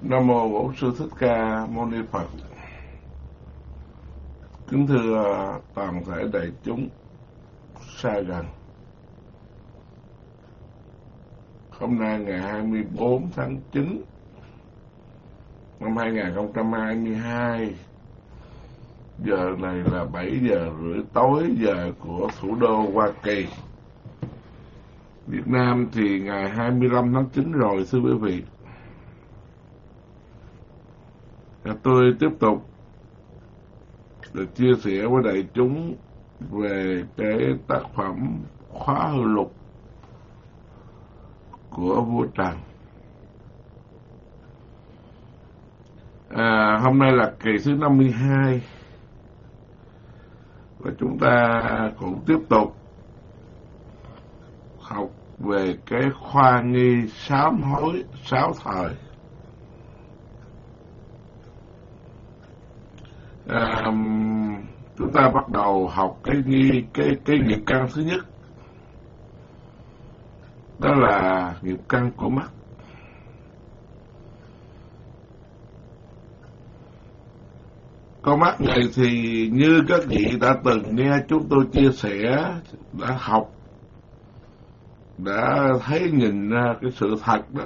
Nam mô Bổn Sư Thích Ca Mâu Ni Phật. Kính thưa toàn thể đại chúng xa gần, hôm nay ngày 24 tháng 9 năm 2022, giờ này là 7 giờ rưỡi tối giờ của thủ đô Hoa Kỳ. Việt Nam thì ngày 25 tháng 9 rồi, thưa quý vị. Tôi tiếp tục để chia sẻ với đại chúng về cái tác phẩm Khóa Hư Lục của vua Trần. Hôm nay là kỳ thứ 52 và chúng ta cũng tiếp tục học về cái khoa nghi sám hối sáu thời. Chúng ta bắt đầu học cái nghiệp căn thứ nhất, đó là nghiệp căn của mắt. Con mắt này thì như các vị đã từng nghe chúng tôi chia sẻ, đã học, đã thấy nhìn ra cái sự thật đó,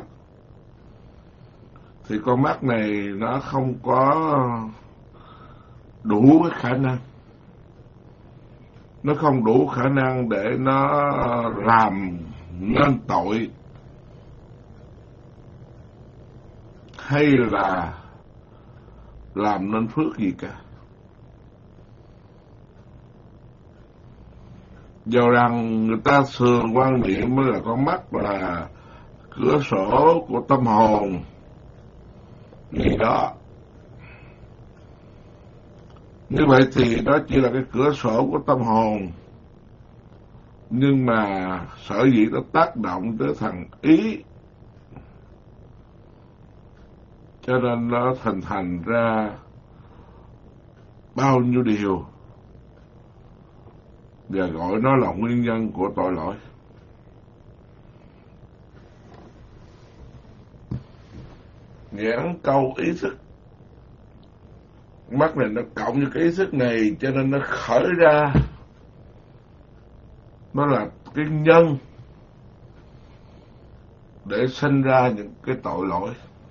thì con mắt này nó không có đủ cái khả năng, nó không đủ khả năng để nó làm nên tội hay là làm nên phước gì cả. Do rằng người ta thường quan niệm là con mắt là cửa sổ của tâm hồn gì đó. Như vậy thì đó chỉ là cái cửa sổ của tâm hồn, nhưng mà sở dĩ nó tác động tới thằng ý, cho nên nó thành ra bao nhiêu điều, và gọi nó là nguyên nhân của tội lỗi. Giảng câu ý thức, mắt này nó cộng với cái ý thức này, cho nên nó khởi ra, nó là cái nhân để sinh ra những cái tội lỗi.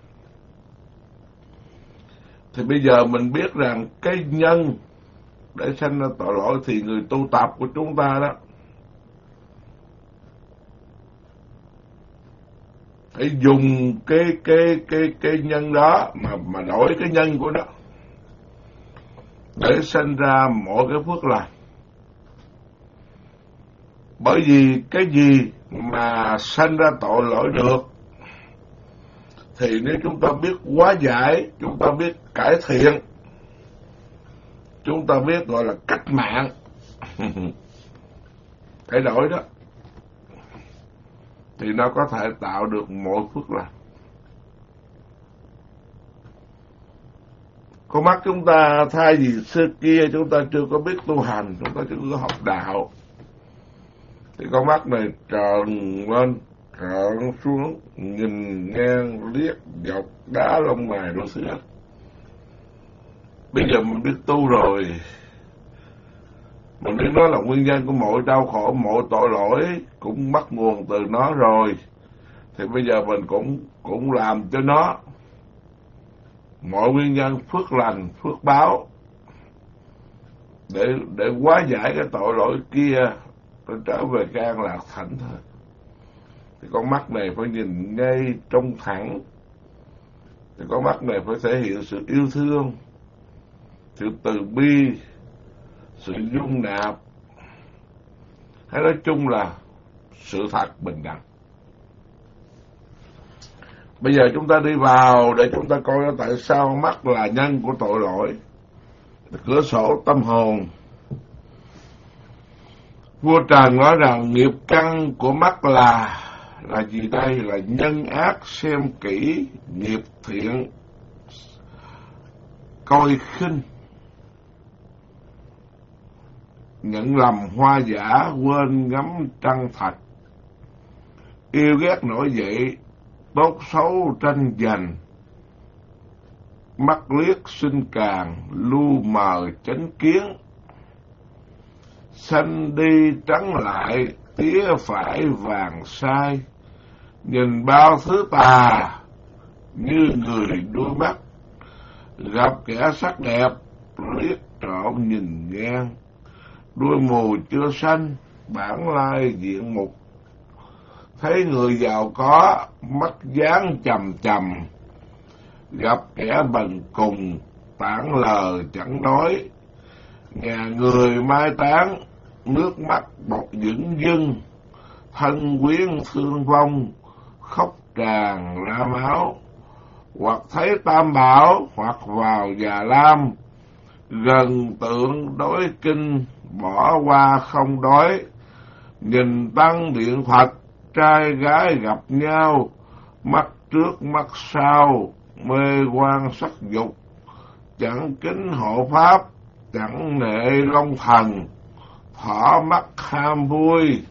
Thì bây giờ mình biết rằng cái nhân để sinh ra tội lỗi thì người tu tập của chúng ta đó phải dùng cái nhân đó mà đổi cái nhân của nó để sinh ra mọi cái phước lành. Bởi vì cái gì mà sinh ra tội lỗi được thì nếu chúng ta biết hóa giải, chúng ta biết cải thiện, chúng ta biết gọi là cách mạng thay đổi đó, thì nó có thể tạo được mọi phước lành. Con mắt chúng ta thay vì xưa kia chúng ta chưa có biết tu hành, chúng ta chưa có học đạo, thì con mắt này trợn lên, trợn xuống, nhìn ngang, liếc, dọc, đá, lông mày, đồ thứ hết. Bây giờ mình biết tu rồi, mình biết nó là nguyên nhân của mọi đau khổ, mọi tội lỗi cũng bắt nguồn từ nó rồi, thì bây giờ mình cũng làm cho nó mọi nguyên nhân phước lành, phước báo để hóa giải cái tội lỗi kia, để trở về cái an lạc thảnh thôi. Thì con mắt này phải nhìn ngay trông thẳng, thì con mắt này phải thể hiện sự yêu thương, sự từ bi, sự dung nạp, hay nói chung là sự thật bình đẳng. Bây giờ chúng ta đi vào để chúng ta coi tại sao mắt là nhân của tội lỗi, cửa sổ tâm hồn. Vua Trần nói rằng nghiệp căn của mắt là gì đây? Là nhân ác xem kỹ, nghiệp thiện coi khinh, nhận lầm hoa giả, quên ngắm trăng thật, yêu ghét nổi dậy, tốt xấu tranh giành, mắt liếc sinh càng, lu mờ chánh kiến. Xanh đi trắng lại, tía phải vàng sai, nhìn bao thứ tà như người đuôi mắt. Gặp kẻ sắc đẹp, liếc trộm nhìn ngang, đuôi mù chưa xanh, bản lai diện mục. Thấy người giàu có, mắt dáng chằm chằm, gặp kẻ bần cùng, tản lờ chẳng nói. Nhà người mai táng, nước mắt bọt dửng dưng, thân quyến thương vong, khóc tràn ra máu. Hoặc thấy tam bảo, hoặc vào già lam, gần tượng đối kinh, bỏ qua không đói. Nhìn tăng điện Phật, trai gái gặp nhau, mắt trước mắt sau, mê quan sắc dục. Chẳng kính hộ pháp, chẳng nệ long thần, thỏ mắt ham vui.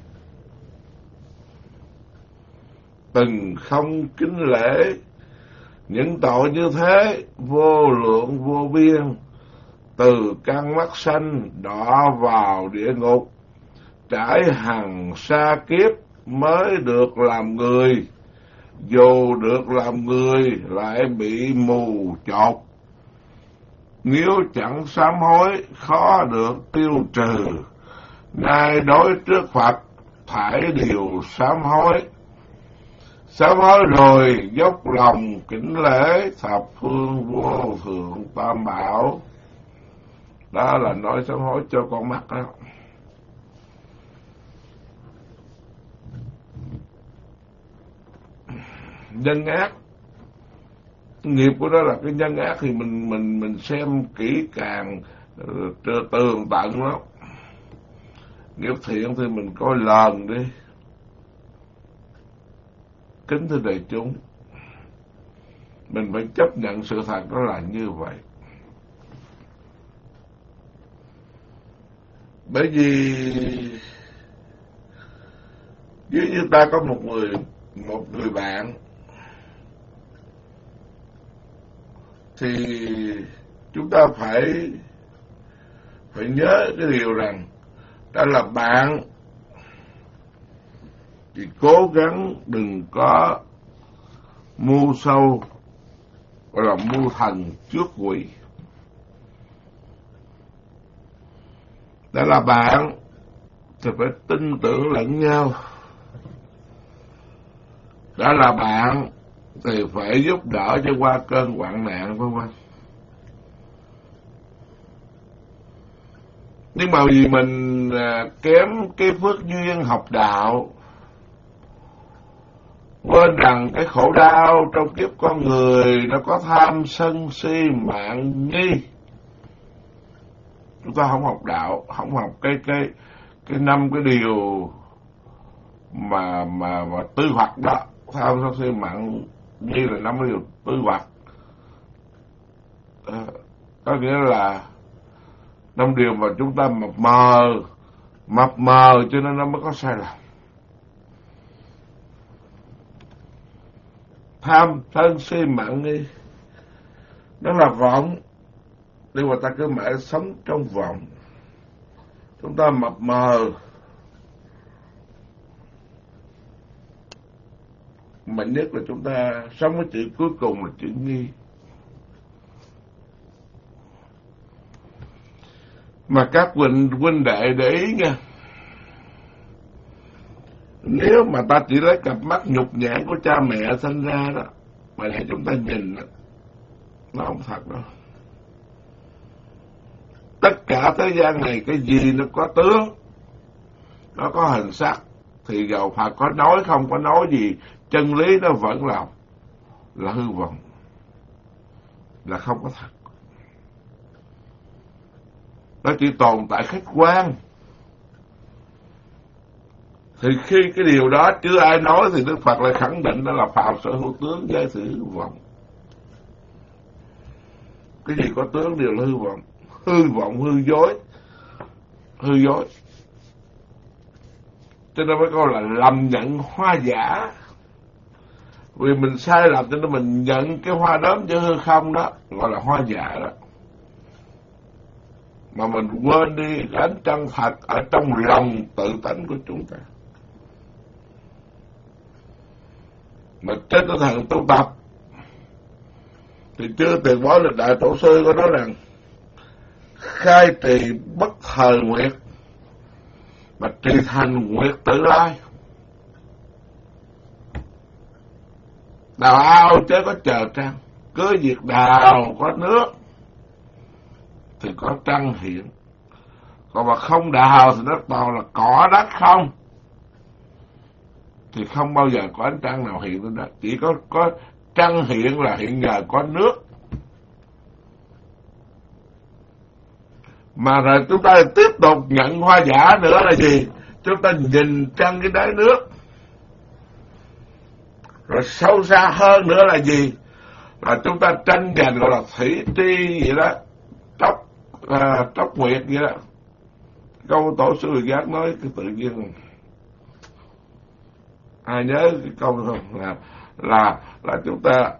Từng không kính lễ, những tội như thế vô lượng vô biên. Từ căn mắt xanh đọa vào địa ngục, trải hằng sa kiếp mới được làm người. Dù được làm người lại bị mù chột, nếu chẳng sám hối khó được tiêu trừ. Nay đối trước Phật phải điều sám hối, sám hối rồi dốc lòng kính lễ thập phương vô thượng tam bảo. Đó là nói sám hối cho con mắt đó. Nhân ác, nghiệp của đó là cái nhân ác thì mình xem kỹ càng tường tận lắm. Nghiệp thiện thì mình coi lần đi. Kính thưa đại chúng, mình phải chấp nhận sự thật đó là như vậy. Bởi vì nếu như ta có một người bạn thì chúng ta phải nhớ cái điều rằng ta là bạn thì cố gắng đừng có mưu sâu, gọi là mưu thần trước quỷ. Đã là bạn thì phải tin tưởng lẫn nhau. Đã là bạn thì phải giúp đỡ cho qua cơn hoạn nạn, vân vân. Nhưng mà vì mình kém cái phước duyên học đạo, quên rằng cái khổ đau trong kiếp con người nó có tham sân si mạng nghi. Chúng ta không học đạo, không học cái 5 cái điều mà tư hoạch đó. Tham sân si mạng nghi là 5 cái điều tư hoạch. Có nghĩa là 5 điều mà chúng ta mập mờ cho nên nó mới có sai lầm. Tham sân si mạng nghi nó là vọng, nhưng mà ta cứ mãi sống trong vọng. Chúng ta mập mờ, mạnh nhất là chúng ta sống với chữ cuối cùng là chữ nghi. Mà các huynh đệ để ý nha, nếu mà ta chỉ lấy cặp mắt nhục nhãn của cha mẹ sinh ra đó mà để chúng ta nhìn đó, nó không thật đâu. Tất cả thế gian này cái gì nó có tướng, nó có hình sắc, thì dầu Phật có nói không có nói gì, chân lý nó vẫn là hư vọng, là không có thật. Nó chỉ tồn tại khách quan. Thì khi cái điều đó chưa ai nói thì Đức Phật lại khẳng định đó là phàm sở hữu tướng với sự hư vọng. Cái gì có tướng đều là hư vọng, hư dối. Cho nên mới câu là lầm nhận hoa giả. Vì mình sai lầm cho nên mình nhận cái hoa đốm cho hư không đó, gọi là hoa giả đó. Mà mình quên đi ánh trăng thật ở trong lòng tự tánh của chúng ta. Mà trên tinh thần tu tập thì chưa từng bỏ lịch đại tổ sư có nói rằng khai trì bất thời nguyệt mà trì thành nguyệt tự lai. Đào ao chứ có chờ trăng, cứ việc đào có nước thì có trăng hiện. Còn mà không đào thì nó toàn là cỏ đất không, thì không bao giờ có ánh trăng nào hiện lên đó. Chỉ có trăng hiện là hiện nhờ có nước. Mà rồi chúng ta tiếp tục nhận hoa giả nữa là gì? Chúng ta nhìn trăng cái đáy nước. Rồi sâu xa hơn nữa là gì? Là chúng ta tranh giành gọi là thủy tri vậy đó, tróc nguyệt vậy đó. Câu tổ sư Huệ Giác nói cái tự nhiên, ai nhớ cái câu đó không? Là chúng ta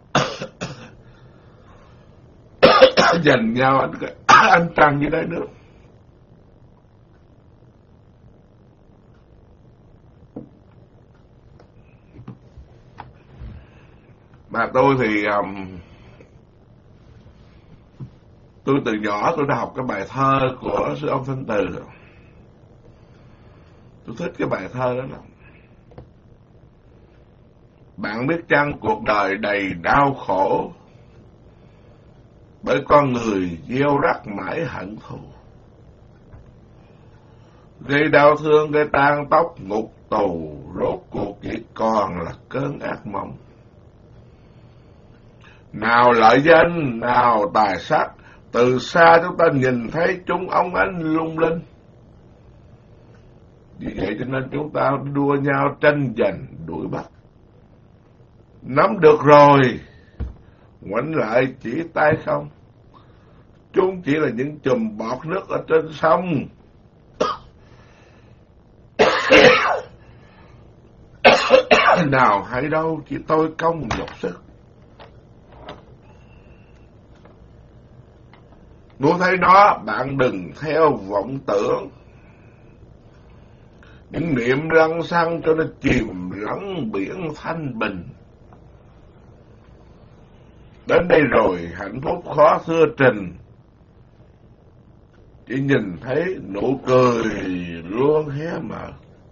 giành nhau ánh trăng dưới đáy nước. Mà tôi thì tôi từ nhỏ tôi đã học cái bài thơ của sư ông Thanh Từ. Tôi thích cái bài thơ đó lắm. Bạn biết chăng cuộc đời đầy đau khổ, bởi con người gieo rắc mãi hận thù, gây đau thương, gây tan tóc, ngục tù, rốt cuộc chỉ còn là cơn ác mộng. Nào lợi danh, nào tài sắc, từ xa chúng ta nhìn thấy chúng óng ánh lung linh. Vì vậy cho nên chúng ta đua nhau tranh giành đuổi bắt. Nắm được rồi, ngoảnh lại chỉ tay không. Chúng chỉ là những chùm bọt nước ở trên sông. Nào hay đâu, chỉ tôi công nhọc sức. Muốn thấy nó, bạn đừng theo vọng tưởng. Những niệm lăng xăng cho nó chìm lắng biển thanh bình. Đến đây rồi hạnh phúc khó xưa trình, chỉ nhìn thấy nụ cười luôn hé mở.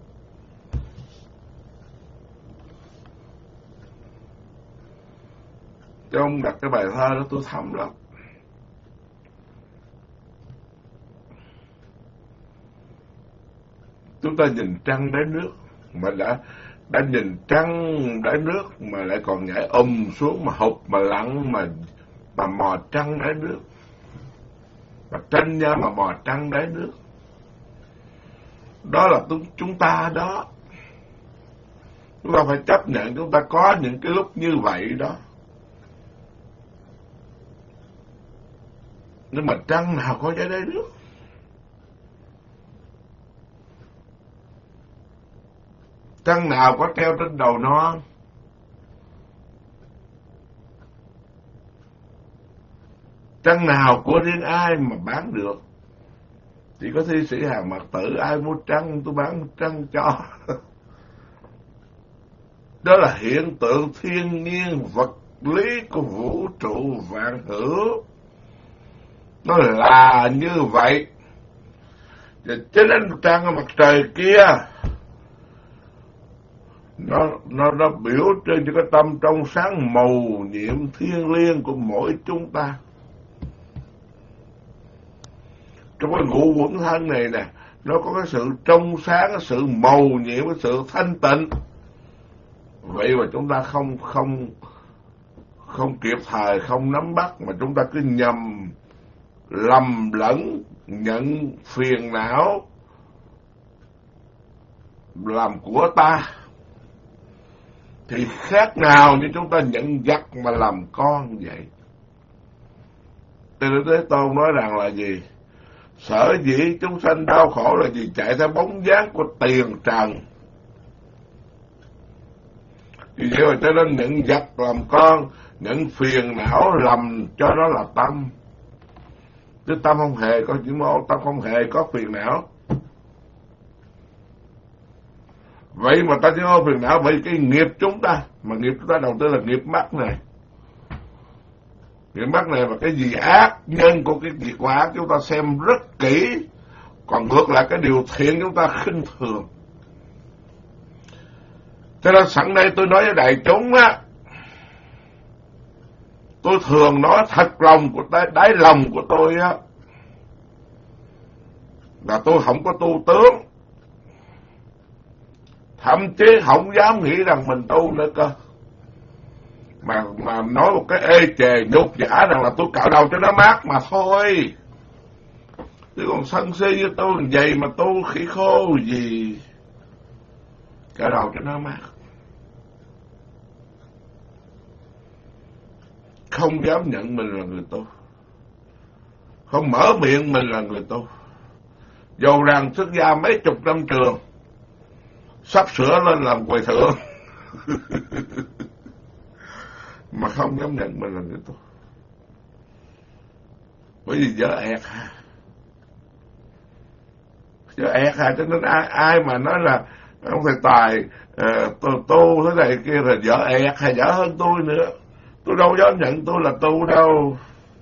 Trong đặt cái bài thơ đó tôi thấm lắm. Chúng ta nhìn trăng đáy nước, mà đã nhìn trăng đáy nước mà lại còn nhảy xuống mà hụt mà lặn mà mò trăng đáy nước, mà tranh nhau mà mò trăng đáy nước. Đó là chúng ta đó. Chúng ta phải chấp nhận chúng ta có những cái lúc như vậy đó. Nhưng mà trăng nào có dưới đáy nước? Trăng nào có treo trên đầu non? Trăng nào của riêng ai mà bán được? Chỉ có thi sĩ Hàng Mạc Tử, ai mua trăng tôi bán trăng cho. Đó là hiện tượng thiên nhiên vật lý của vũ trụ vạn hữu. Nó là như vậy. Và trên ánh trăng ở mặt trời kia, nó biểu trưng cho cái tâm trong sáng màu nhiệm thiêng liêng của mỗi chúng ta. Trong cái ngũ quẩn thân này nè, nó có cái sự trong sáng, cái sự màu nhiệm, cái sự thanh tịnh. Vậy mà chúng ta không kịp thời, không nắm bắt, mà chúng ta cứ nhầm lầm lẫn, nhận phiền não làm của ta. Thì khác nào như chúng ta nhận dắt mà làm con vậy. Từ Thế Tôn nói rằng là gì? Sở dĩ chúng sanh đau khổ là vì chạy theo bóng dáng của tiền trần. Vì vậy mà cho nên nhận vật làm con, nhận phiền não lầm cho nó là tâm. Chứ tâm không hề có chữ mô, tâm không hề có phiền não. Vậy mà ta chỉ có phiền não, vậy cái nghiệp chúng ta, mà nghiệp chúng ta đầu tiên là nghiệp mắt này. Nghiệp mắt này và cái gì ác nhân của cái việc quả ác chúng ta xem rất kỹ, còn ngược lại cái điều thiện chúng ta khinh thường. Cho nên sẵn đây tôi nói với đại chúng á, tôi thường nói thật lòng của đáy lòng của tôi á, là tôi không có tu tướng, thậm chí không dám nghĩ rằng mình tu nữa cơ, mà nói một cái ê chề nhục giả rằng là tôi cạo đầu cho nó mát mà thôi. Chứ còn sân si với tôi vậy mà tu khỉ khô gì, cạo đầu cho nó mát. Không dám nhận mình là người tu, không mở miệng mình là người tu, dầu rằng xuất gia mấy chục năm trường, sắp sửa lên làm quầy thượng mà không dám nhận mình là người tu, bởi vì dở ẹt ha, dở ẹt ha. Cho nên ai mà nói là ông thầy Tài tu thế này kia là dở ẹt hay dở hơn tôi nữa, tôi đâu dám nhận tôi là tu đâu.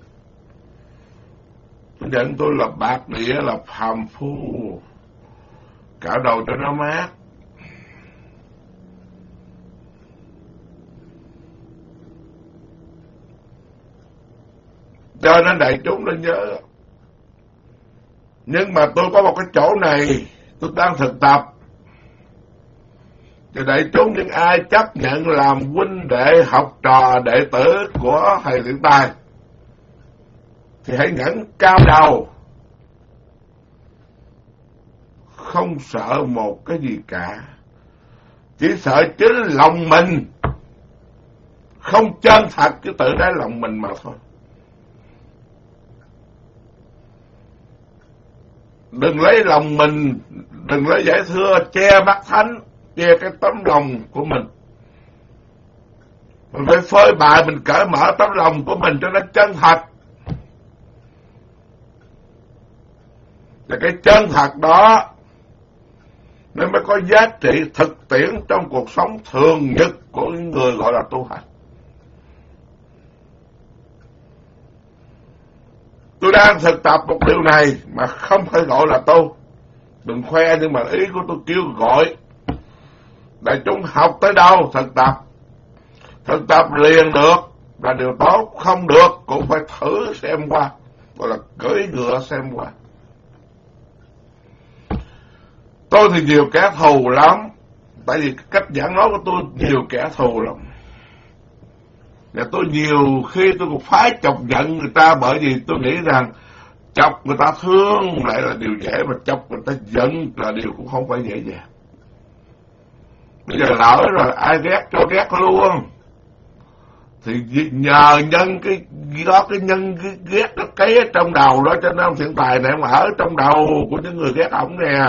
Tôi nhận tôi là bạc địa, là phàm phu, cạo đầu cho nó mát. Cho nên đại chúng nên nhớ. Nhưng mà tôi có một cái chỗ này tôi đang thực tập, thì đại chúng những ai chấp nhận làm huynh đệ, học trò, đệ tử của thầy Thiện Tài thì hãy ngẩng cao đầu, không sợ một cái gì cả, chỉ sợ chính lòng mình không chân thật cái tự đáy lòng mình mà thôi. Đừng lấy lòng mình, đừng lấy giải thưa che mắt thánh, che cái tấm lòng của mình. Mình phải phơi bày, mình cởi mở tấm lòng của mình cho nó chân thật. Và cái chân thật đó nó mới có giá trị thực tiễn trong cuộc sống thường nhật của những người gọi là tu hành. Tôi đang thực tập một điều này mà không phải gọi là tu. Đừng khoe, nhưng mà ý của tôi kêu gọi đại chúng học tới đâu thực tập. Thực tập liền được là điều tốt, không được cũng phải thử xem qua, gọi là cưỡi ngựa xem qua. Tôi thì nhiều kẻ thù lắm, tại vì cách giảng nói của tôi nhiều kẻ thù lắm. Và tôi nhiều khi tôi cũng phái chọc giận người ta, bởi vì tôi nghĩ rằng chọc người ta thương lại là điều dễ, mà chọc người ta giận là điều cũng không phải dễ dàng. Bây giờ lỡ rồi ai ghét cho ghét luôn, thì nhờ nhân cái đó, cái nhân cái ghét nó cấy ở trong đầu đó, cho nên Thiện Tài này mà ở trong đầu của những người ghét ổng nè.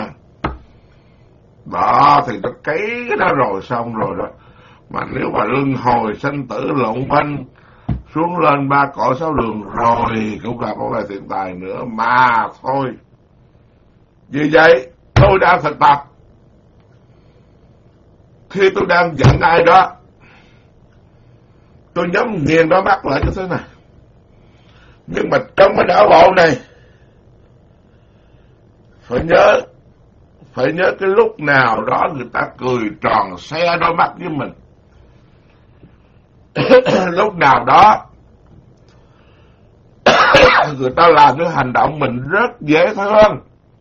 Đó thì nó cấy cái đó rồi xong rồi đó. Mà nếu mà luân hồi sanh tử lộn quanh xuống lên 3 cõi 6 đường rồi cũng là không phải Thiện Tài nữa mà thôi. Vì vậy tôi đang thực tập, khi tôi đang giận ai đó, tôi nhắm nghiền đôi mắt lại như thế này. Nhưng mà trong cái não bộ này phải nhớ cái lúc nào đó người ta cười tròn xe đôi mắt với mình. Lúc nào đó người ta làm cái hành động mình rất dễ thương,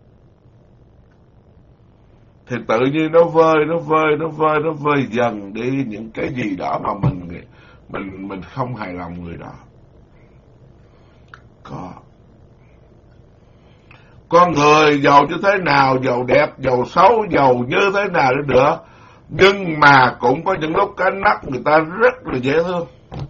thì tự nhiên nó vơi dần đi những cái gì đó mà mình không hài lòng người đó. Con người giàu như thế nào, giàu đẹp, giàu xấu, giàu như thế nào đi nữa, nhưng mà cũng có những lúc cái mắt người ta rất là dễ thương.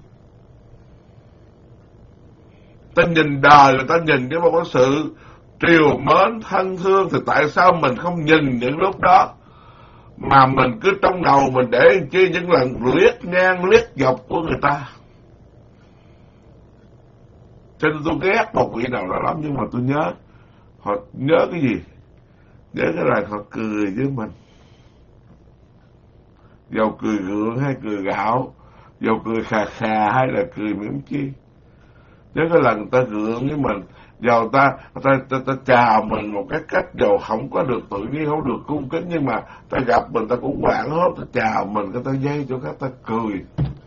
Ta nhìn đời, người ta nhìn với một cái sự triều mến thân thương, thì tại sao mình không nhìn những lúc đó mà mình cứ trong đầu mình để chi những lần liếc ngang liếc dọc của người ta. Cho nên tôi ghét một vị nào đó lắm, nhưng mà tôi nhớ họ nhớ cái gì, nhớ cái là họ cười với mình, dầu cười gượng hay cười gạo, dầu cười khà khà hay là cười mỉm chi. Nhớ cái lần người ta gượng với mình, dầu ta chào mình một cái cách dầu không có được tự nhiên, không được cung kính, nhưng mà ta gặp mình ta cũng quảng hốt, ta chào mình, cái ta dây cho ta cười.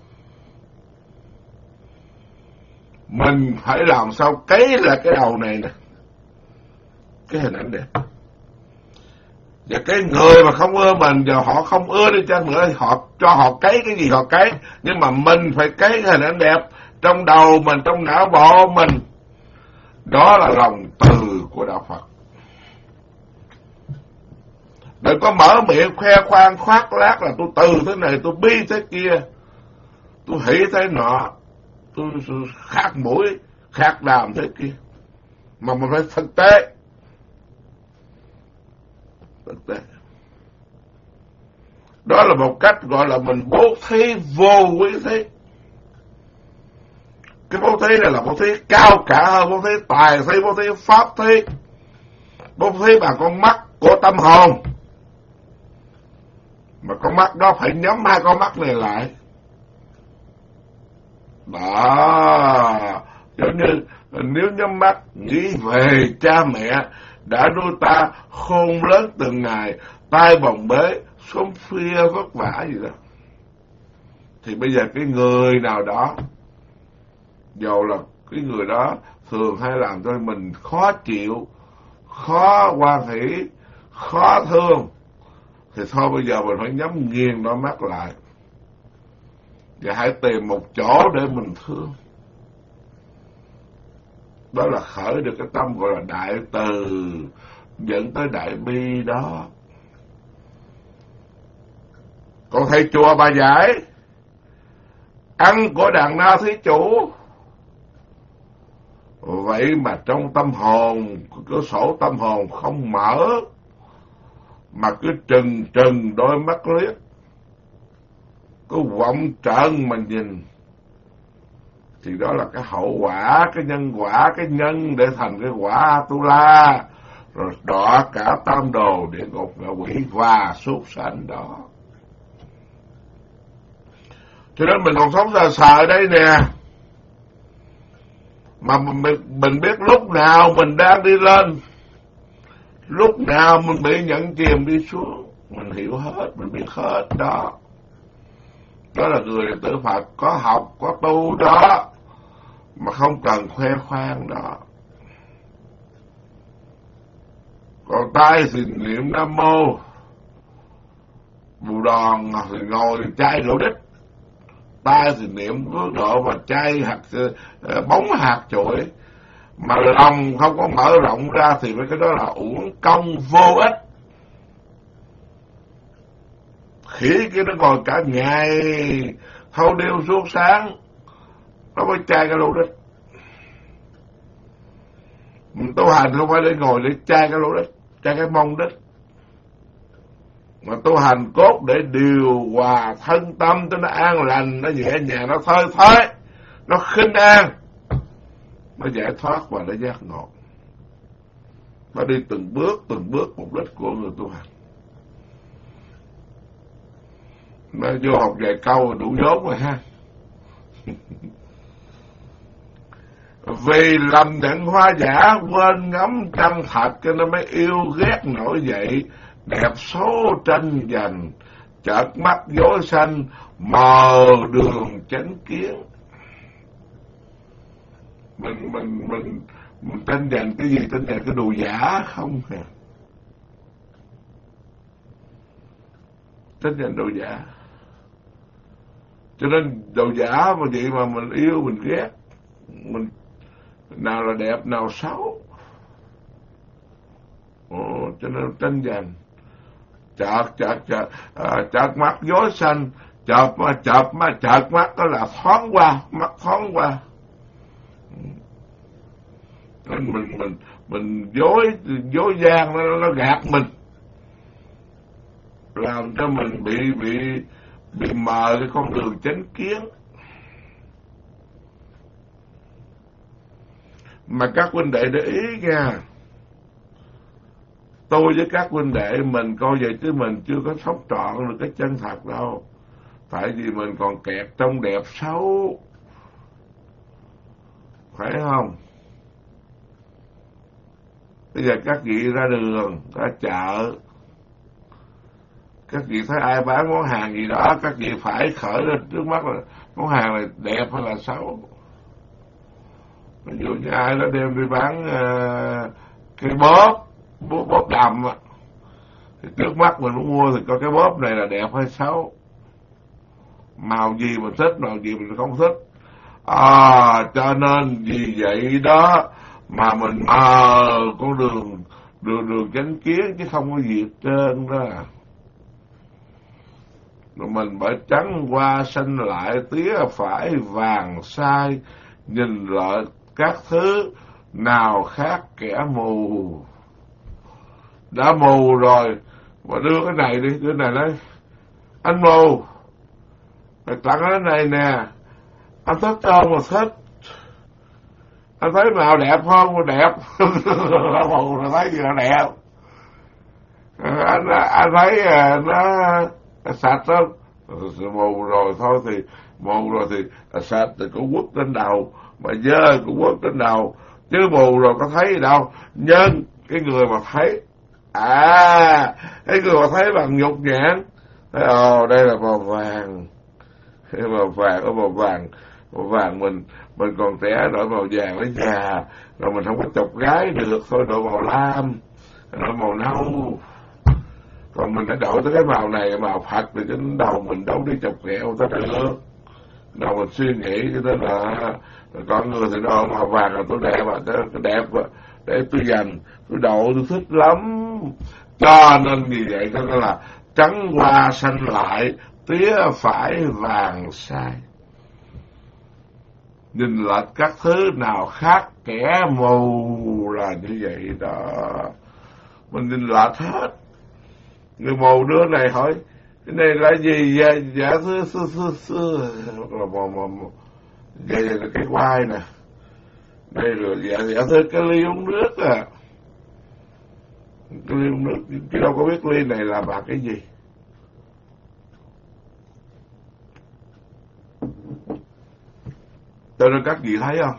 Mình phải làm sao cấy là cái đầu này nè, cái hình ảnh đẹp. Và cái người mà không ưa mình, và họ không ưa đi chăng nữa, họ cho họ cấy cái gì họ cấy, nhưng mà mình phải cấy cái hình ảnh đẹp trong đầu mình, trong não bộ mình. Đó là lòng từ của đạo Phật. Đừng có mở miệng khoe khoang khoác lác là tôi từ thế này, tôi bi thế kia, tôi hỷ thế nọ, tôi khát mũi, khát đàm thế kia. Mà mình phải thực tế. Thực tế. Đó là một cách gọi là mình bố thí vô quý thí. Cái bố thí này là bố thí cao cả hơn, bố thí tài thí, bố thí pháp thí, bố thí bằng con mắt của tâm hồn. Mà con mắt đó phải nhắm hai con mắt này lại. Đó, giống như nếu nhắm mắt nghĩ về cha mẹ đã nuôi ta khôn lớn từng ngày, tay bồng bế, sống phia vất vả gì đó, thì bây giờ cái người nào đó, dầu là cái người đó thường hay làm cho mình khó chịu, khó hoan hỷ, khó thương, thì thôi bây giờ mình phải nhắm nghiền đôi mắt lại và hãy tìm một chỗ để mình thương. Đó là khởi được cái tâm gọi là đại từ, dẫn tới đại bi đó. Còn thầy chùa bà giải ăn của đàn na thí chủ, vậy mà trong tâm hồn, cửa sổ tâm hồn không mở, mà cứ trừng trừng đôi mắt liếc, cứ vọng trợn mà nhìn, thì đó là cái hậu quả, cái nhân quả, cái nhân để thành cái quả A-tu-la, rồi đọa cả tam đồ địa ngục ngạ quỷ và súc sanh đó. Cho nên mình còn sống sờ sờ đây nè, mà mình biết lúc nào mình đang đi lên, lúc nào mình bị nhận chìm đi xuống, mình hiểu hết, mình biết hết đó. Đó là người đệ tử Phật có học, có tu đó, mà không cần khoe khoang đó. Còn tay thì niệm Nam Mô, bù đòn thì ngồi chai đổ đít, tay thì niệm phước độ và chai hạt bóng hạt chuỗi, mà lòng không có mở rộng ra thì mấy cái đó là uổng công vô ích. Khỉ kia nó ngồi cả ngày thâu đêm suốt sáng, nó mới chai cái lỗ đít. Mình tu hành không phải để ngồi để chai cái lỗ đít, chai cái mông đít, mà tu hành cốt để điều hòa thân tâm cho nó an lành, nó nhẹ nhàng, nó thơi thới, nó khinh an, nó giải thoát và nó giác ngộ. Nó đi từng bước mục đích của người tu hành. Nó vô học vài câu đủ vốn rồi ha. Vì lầm nhận hoa giả, quên ngắm chân thật, cho nên mới yêu ghét nổi dậy, đẹp số tranh giành, chợt mắt dối xanh, mờ đường chánh kiến. Mình tranh giành cái gì? Tranh giành cái đồ giả không hả? Tranh giành đồ giả. Cho nên đồ giả mà vậy mà mình yêu, mình ghét, mình nào là đẹp, nào xấu. Cho nên tranh giành, chợt mắt dối xanh, chợt mắt đó là thoáng qua, mắt thoáng qua. Mình dối gian, nó gạt mình, làm cho mình bị mờ cái con đường chánh kiến. Mà các huynh đệ để ý nha, tôi với các huynh đệ mình coi vậy chứ mình chưa có sống trọn được cái chân thật đâu. Tại vì mình còn kẹt trong đẹp xấu, phải không? Bây giờ các vị ra đường, ra chợ, các vị thấy ai bán món hàng gì đó, các vị phải khởi lên trước mắt là món hàng này đẹp hay là xấu. Ví dụ như ai đó đem đi bán cái bóp đầm á, thì trước mắt mình muốn mua thì coi cái bóp này là đẹp hay xấu, màu gì mình thích, màu gì mình không thích. Cho nên vì vậy đó mà mình con đường chánh kiến chứ không có gì hết trơn đó. Rồi mình bởi trắng qua xanh lại, tía phải vàng sai, nhìn lại các thứ nào khác kẻ mù. Đã mù rồi mà đưa cái này đi, đưa này đấy, anh mù phải tặng cái này nè, anh thích không mà thích, anh thấy màu đẹp không mà đẹp. Mù rồi thấy gì là đẹp. Anh thấy nó sạch không? Mù rồi thôi thì mù rồi thì sạch thì cũng quất trên đầu, mà dơ cũng quất trên đầu, chứ mù rồi có thấy gì đâu. Nhưng cái người mà thấy cái người mà thấy bằng nhục nhãn, thấy đây là màu vàng, màu vàng, màu vàng mình còn trẻ đổi màu vàng nó già rồi, mình không có chọc gái được, thôi đổi màu lam, đổi màu nâu. Còn mình đã đổi tới cái màu này, màu Phật, thì cái đầu mình đâu đi chọc ghẹo ta được. Đầu mình suy nghĩ cho nên là con người thì đó màu vàng là tôi đẹp, mà cái đẹp để tôi dành, tôi đậu, tôi thích lắm. Cho nên vì vậy đó là trắng qua xanh lại, tía phải vàng sai, nhìn lại các thứ nào khác kẻ mù, là như vậy đó. Mình nhìn lại hết. Người mù đứa này hỏi cái này là gì? Dạ thưa là vậy là cái quai nè, đây là dạ thưa cái ly uống nước à, cái ly uống nước, chứ đâu có biết ly này là bằng cái gì. Cho nên các vị thấy không,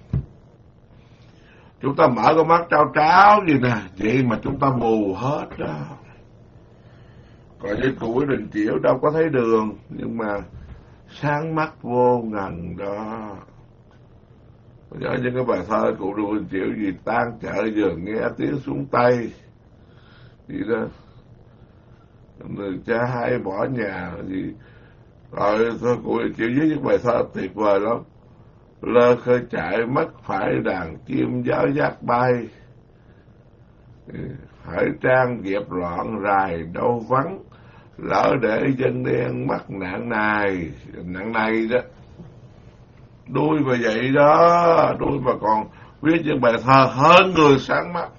chúng ta mở con mắt trao gì nè, vậy mà chúng ta mù hết đó. Còn với cụ Quý Đình Chiểu đâu có thấy đường, nhưng mà sáng mắt vô ngần đó. Nhớ những cái bài thơ cụ Quý Đình Chiểu gì tan chợ giờ nghe tiếng xuống Tây gì đó, người cha hai bỏ nhà gì. Rồi cụ Quý Đình Chiểu viết những bài thơ tuyệt vời lắm. Lơ khơi chạy mất phải đàn chim giáo giác bay, hải trang dẹp loạn rài đâu vắng, lỡ để dân đen mắc nạn này đó. Đuôi mà vậy đó, đuôi mà còn viết những bài thơ hơn người sáng mắt.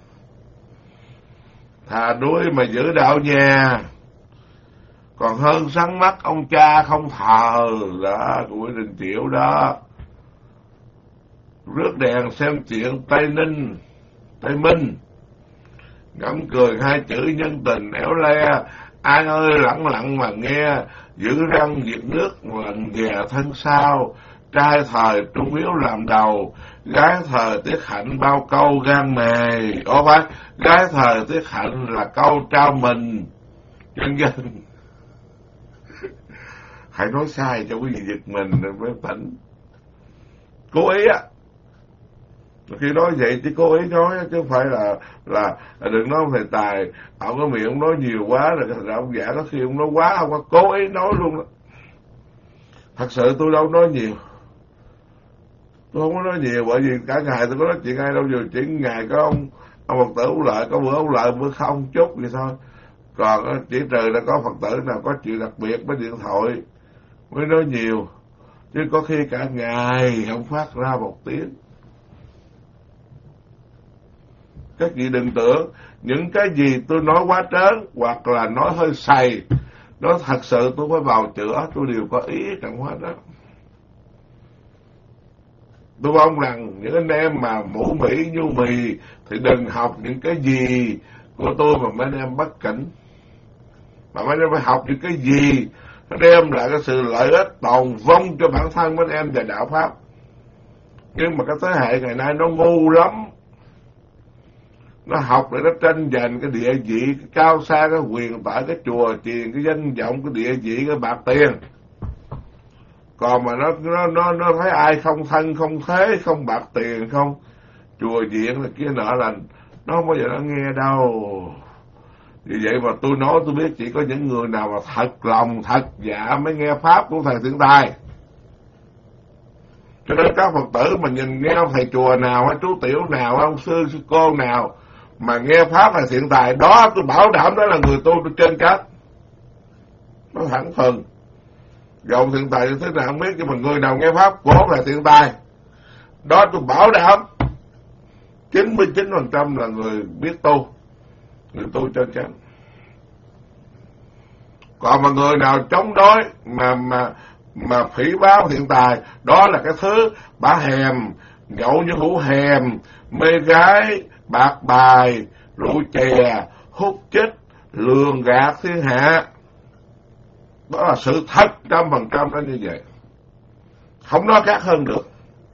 Thà đuôi mà giữ đạo nhà còn hơn sáng mắt ông cha không thờ đó, của Quý Đình Chiểu đó. Rước đèn xem chuyện Tây Minh, ngắm cười hai chữ nhân tình éo le. Ai ơi lặng mà nghe, giữ răng diệt nước lần về thân sao. Trai thời trung yếu làm đầu, gái thời tiết hạnh bao câu gan mề. Gái thời tiết hạnh là câu trao mình, nhân dân. Hãy nói sai cho quý vị giật mình mới tỉnh. Cố ý á, khi nói vậy chứ cố ý nói, chứ không phải là đừng nói ông thầy Tài ông có miệng ông nói nhiều quá rồi thành ra ông giả, có khi ông nói quá, ông có cố ý nói luôn đó. Thật sự tôi đâu nói nhiều, tôi không có nói nhiều, bởi vì cả ngày tôi có nói chuyện ai đâu, vừa chỉ ngày có ông Phật tử ông Lợi, có bữa ông Lợi bữa không chút vậy thôi. Còn chỉ trừ là có Phật tử nào có chuyện đặc biệt với điện thoại mới nói nhiều, chứ có khi cả ngày không phát ra một tiếng. Các vị đừng tưởng những cái gì tôi nói quá trớn hoặc là nói hơi sầy, nó thật sự tôi phải vào chữa, tôi đều có ý trong hết đó. Tôi mong rằng những anh em mà mũ mĩ nhu mì thì đừng học những cái gì của tôi mà mấy anh em bất cẩn, mà mấy anh em phải học những cái gì nó đem lại cái sự lợi ích tồn vong cho bản thân mấy anh em và đạo pháp. Nhưng mà cái thế hệ ngày nay nó ngu lắm, nó học để nó tranh giành cái địa vị cái cao xa, cái quyền tại, cái chùa chiền, cái danh vọng, cái địa vị, cái bạc tiền. Còn mà nó thấy ai không thân, không thế, không bạc tiền, không chùa viện là kia nọ lành, nó không bao giờ nó nghe đâu. Vì vậy mà tôi nói tôi biết chỉ có những người nào mà thật lòng, thật dạ mới nghe pháp của thầy Thiện Tài. Cho nên các Phật tử mà nhìn nghe thầy chùa nào, hay chú tiểu nào, ông sư cô nào mà nghe pháp thầy Thiện Tài, đó tôi bảo đảm đó là người tu trên cách. Nó thẳng thừng. Dòng Thiện Tài như thế nào không biết, nhưng mà người nào nghe pháp của thầy Thiện Tài, đó tôi bảo đảm 99% là người biết tu, người tu chân chánh. Còn mà người nào chống đối mà phỉ báo Thiện Tài, đó là cái thứ bả hèm, nhậu như hũ hèm, mê gái, bạc bài, rượu chè, hút chích, lường gạt thiên hạ. Đó là sự thật 100% nó như vậy, không nói khác hơn được.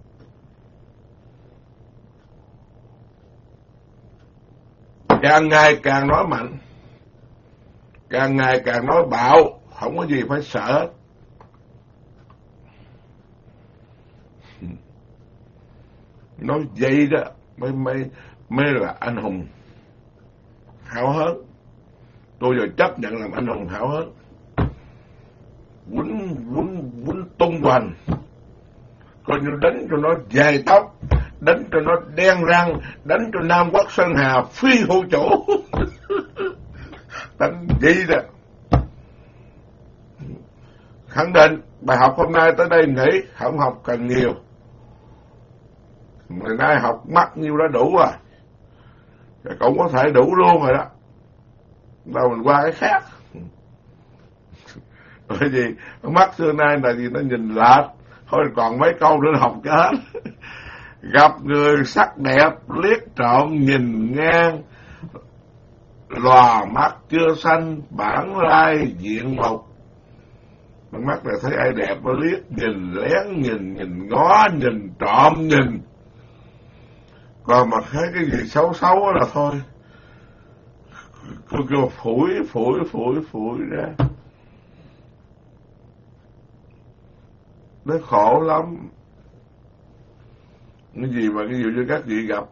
Càng ngày càng nói mạnh, càng ngày càng nói bạo, không có gì phải sợ hết. Nói vậy đó mới là anh hùng háo hớn. Tôi giờ chấp nhận làm anh hùng háo hớn, quýnh tung hoành, coi như đánh cho nó dài tóc, đánh cho nó đen răng, đánh cho Nam Quốc Sơn Hà phi hữu chủ. Đánh gì đó. Khẳng định bài học hôm nay tới đây nghỉ, không học cần nhiều. Ngày nay học mắc nhiêu đã đủ rồi, cũng có thể đủ luôn rồi đó. Đâu mình qua cái khác. Bởi vì mắt xưa nay là gì, nó nhìn lệch. Thôi còn mấy câu nữa học cho hết. Gặp người sắc đẹp liếc trộm nhìn ngang, lòa mắt chưa xanh bản lai diện mục. Bằng mắt này thấy ai đẹp nó liếc nhìn, lén nhìn ngó nhìn, trộm nhìn. Còn mà thấy cái gì xấu xấu là thôi, cô kêu phủi ra. Nó khổ lắm. Cái gì mà ví dụ như các vị gặp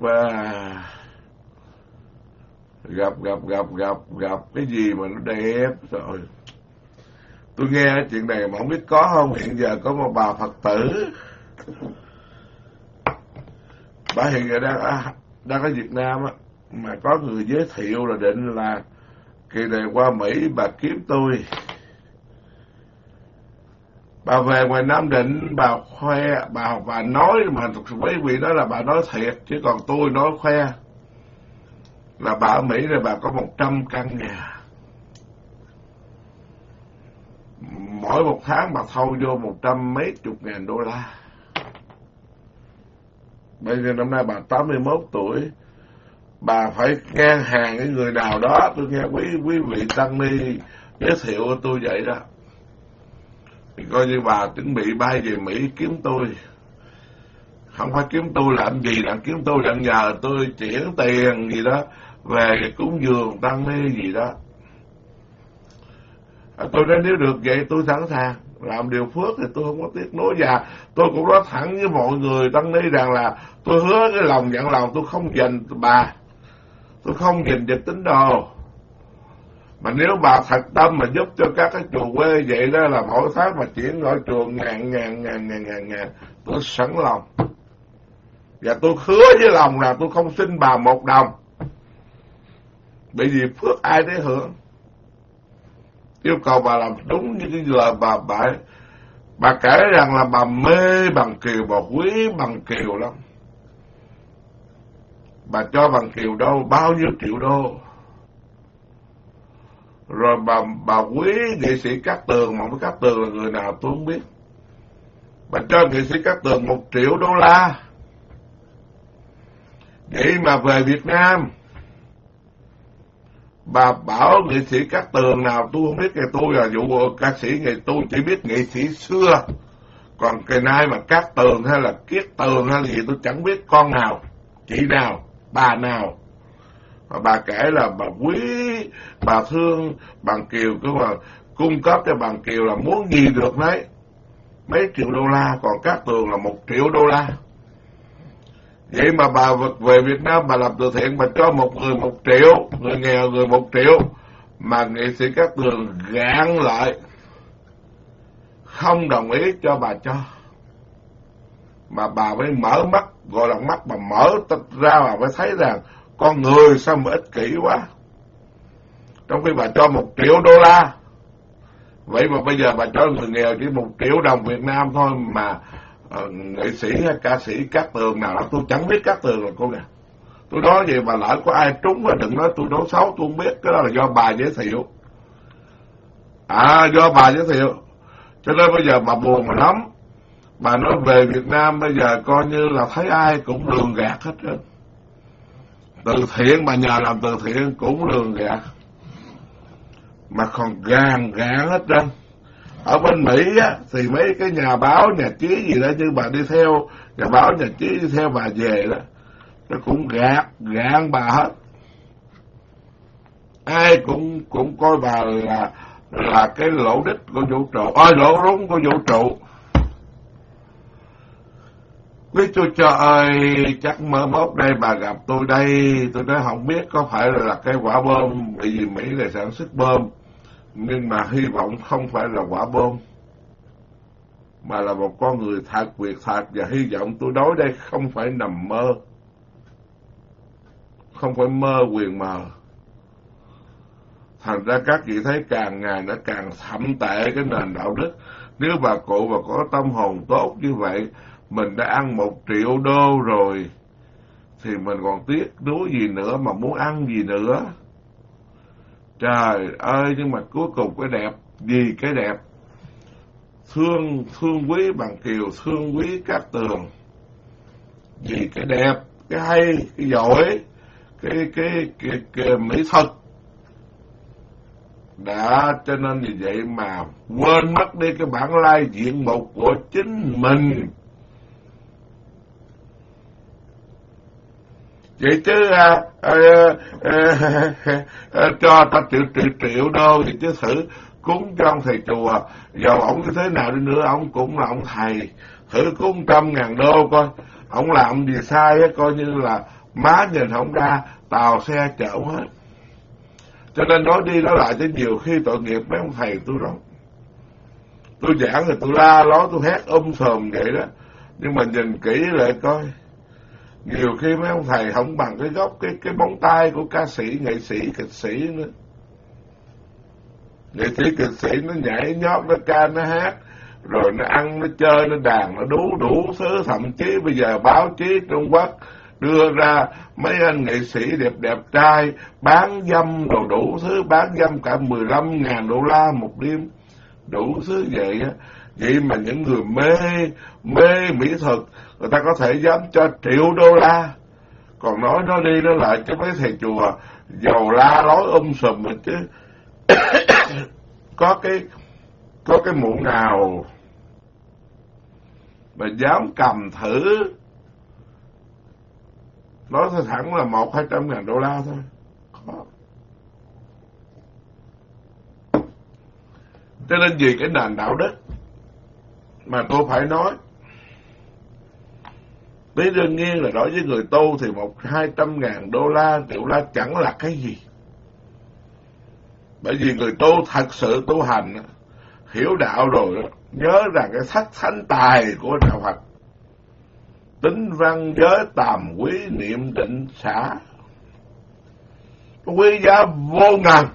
cái gì mà nó đẹp rồi. Tôi nghe chuyện này mà không biết có không. Hiện giờ có một bà Phật tử, bà hiện giờ đang ở Việt Nam á, mà có người giới thiệu là định là kỳ này qua Mỹ bà kiếm tôi. Bà về ngoài Nam Định, bà khoe, bà nói mà mấy vị đó là bà nói thiệt, chứ còn tôi nói khoe. Là bà ở Mỹ này bà có 100 căn nhà. Mỗi một tháng bà thâu vô 100 mấy chục ngàn đô la. Bây giờ năm nay bà 81 tuổi. Bà phải ngang hàng cái người nào đó. Tôi nghe quý vị tăng ni giới thiệu cho tôi vậy đó. Thì coi như bà chuẩn bị bay về Mỹ kiếm tôi. Không phải kiếm tôi làm gì, là kiếm tôi là nhờ tôi chuyển tiền gì đó về cúng dường tăng ni gì đó. Tôi nói nếu được vậy tôi sẵn sàng làm điều phước thì tôi không có tiếc nuối. Và tôi cũng nói thẳng với mọi người tăng ni rằng là tôi hứa cái lòng nhận lòng tôi không giành bà, tôi không giành giật tín đồ. Mà nếu bà thật tâm mà giúp cho các cái chùa quê vậy đó, là mỗi tháng mà chuyển ngôi chùa ngàn, tôi sẵn lòng. Và tôi hứa với lòng là tôi không xin bà một đồng. Bởi vì phước ai để hưởng. Yêu cầu bà làm đúng như cái lời bà kể rằng là bà mê bằng Kiều, bà quý bằng Kiều lắm. Bà cho bằng Kiều đâu bao nhiêu triệu đô. Rồi bà quý nghệ sĩ Cát Tường, mà Cát Tường là người nào tôi không biết. Bà cho nghệ sĩ Cát Tường 1 triệu đô la. Vậy mà về Việt Nam, bà bảo nghệ sĩ Cát Tường nào tôi không biết, cái tôi là vụ ca sĩ, tôi chỉ biết nghệ sĩ xưa. Còn cái nay mà Cát Tường hay là Kiết Tường hay là gì tôi chẳng biết con nào, chị nào, bà nào. Mà bà kể là bà quý, bà thương bằng Kiều, cứ mà cung cấp cho bằng Kiều là muốn gì được đấy, mấy triệu đô la, còn Cát Tường là 1 triệu đô la. Vậy mà bà về Việt Nam bà làm từ thiện, bà cho một người 1 triệu, người nghèo người 1 triệu, mà nghệ sĩ Cát Tường gạn lại, không đồng ý cho bà cho. Mà bà mới mở mắt, gọi là mắt bà mở ra, bà mới thấy rằng con người sao mà ích kỷ quá. Trong khi bà cho 1 triệu đô la, vậy mà bây giờ bà cho người nghèo chỉ 1 triệu đồng Việt Nam thôi, mà nghệ sĩ hay ca sĩ Cát Tường nào đó tôi chẳng biết Cát Tường là cô nào. Tôi nói vậy mà lỡ có ai trúng và đừng nói tôi nói xấu, tôi không biết, cái đó là do bà giới thiệu. Do bà giới thiệu. Cho nên bây giờ bà buồn mà lắm. Bà nói về Việt Nam bây giờ coi như là thấy ai cũng lường gạt hết trơn. Từ thiện, bà nhờ làm từ thiện cũng lường gạt, mà còn gàn hết trơn. Ở bên Mỹ á, thì mấy cái nhà báo, nhà chí gì đó, như bà đi theo, nhà báo, nhà chí đi theo bà về đó, nó cũng gạn bà hết. Ai cũng coi bà là cái lỗ đích của vũ trụ, lỗ rúng của vũ trụ. Quý Chúa cho ơi, chắc mơ mốt đây bà gặp tôi đây, tôi nói không biết có phải là cái quả bom, bởi vì Mỹ là sản xuất bom, nhưng mà hy vọng không phải là quả bom, mà là một con người thật việc thật, và hy vọng tôi nói đây không phải nằm mơ, không phải mơ quyền mờ. Thành ra các vị thấy càng ngày nó càng thậm tệ cái nền đạo đức. Nếu bà cụ mà có tâm hồn tốt như vậy, mình đã ăn 1 triệu đô rồi, thì mình còn tiếc nuối gì nữa, mà muốn ăn gì nữa. Trời ơi, nhưng mà cuối cùng cái đẹp, vì cái đẹp, thương quý bằng Kiều, thương quý Cát Tường, vì cái đẹp, cái hay, cái giỏi, cái mỹ thuật, đã cho nên vì vậy mà quên mất đi cái bản lai diện mục của chính mình. Vậy chứ cho ta triệu đô thì chứ thử cúng cho ông thầy chùa, dầu ổng như thế nào đi nữa, ổng cũng là ông thầy, thử cúng 100.000 đô coi, ổng làm gì sai á, coi như là má nhìn không ra, tàu xe chở hết. Cho nên nói đi nói lại, chứ nhiều khi tội nghiệp mấy ông thầy tôi rồi. Tôi giảng rồi tôi la ló, tôi hét sòm vậy đó, nhưng mà nhìn kỹ lại coi, nhiều khi mấy ông thầy không bằng cái gốc, cái bóng tay của ca sĩ, nghệ sĩ, kịch sĩ nữa. Nghệ sĩ, kịch sĩ nó nhảy nhót, nó ca, nó hát, rồi nó ăn, nó chơi, nó đàn, nó đủ thứ. Thậm chí bây giờ báo chí Trung Quốc đưa ra mấy anh nghệ sĩ đẹp trai bán dâm đồ đủ thứ, bán dâm cả 15.000 đô la một đêm, đủ thứ vậy á. Vậy mà những người mê mỹ thuật, người ta có thể dám cho 1 triệu đô la. Còn nói nó đi nó lại cho mấy thầy chùa dầu la lối sùm rồi chứ. có cái mụ nào mà dám cầm thử nói thôi thẳng là 100-200.000 đô la thôi. Khó. Cho nên vì cái nền đạo đức mà tôi phải nói, biết đương nhiên là đối với người tu thì 100-200.000 đô la, triệu la chẳng là cái gì. Bởi vì người tu thật sự tu hành, hiểu đạo rồi, nhớ rằng cái thất thánh tài của đạo Phật, tính văn giới tàm quý niệm định xả, quý giá vô ngần.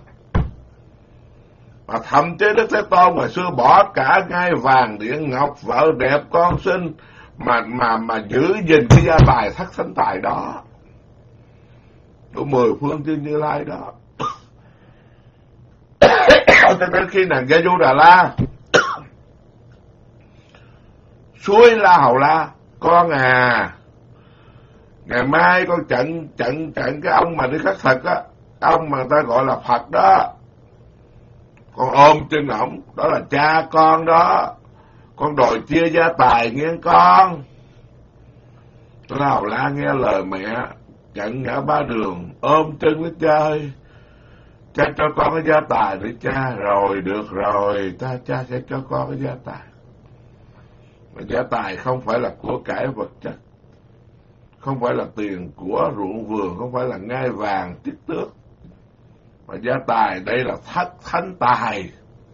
Mà thậm chí Đức Thế Tôn ngày xưa bỏ cả ngai vàng điện ngọc, vợ đẹp con xinh, mà giữ gìn cái gia tài thất thánh tài đó. của 10 phương chư Như Lai đó. Cho đến khi nàng Gia Du Đà La suối La Hầu La, con à, ngày mai con chặn cái ông mà đi khắc thực á, ông mà người ta gọi là Phật đó, con ôm chân ổng, đó là cha con đó, con đòi chia gia tài nghe con. La Hầu La nghe lời mẹ, chặn ngã ba đường, ôm chân với cha ơi, cha cho con cái gia tài để cha. Rồi được rồi, cha sẽ cho con cái gia tài. Mà gia tài không phải là của cải vật chất, không phải là tiền của ruộng vườn, không phải là ngai vàng tích tước, mà gia tài đây là thánh tài.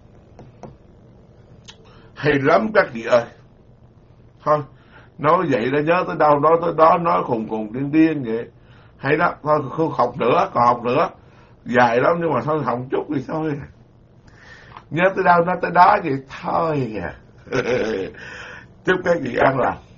Hay lắm các chị ơi. Thôi nói vậy đã nhớ tới đâu nói tới đó, nói khùng điên vậy. Hay đó, thôi không học nữa, còn học nữa dài lắm, nhưng mà thôi học chút thì thôi, nhớ tới đâu nói tới đó vậy thôi. Chúc các chị an lành.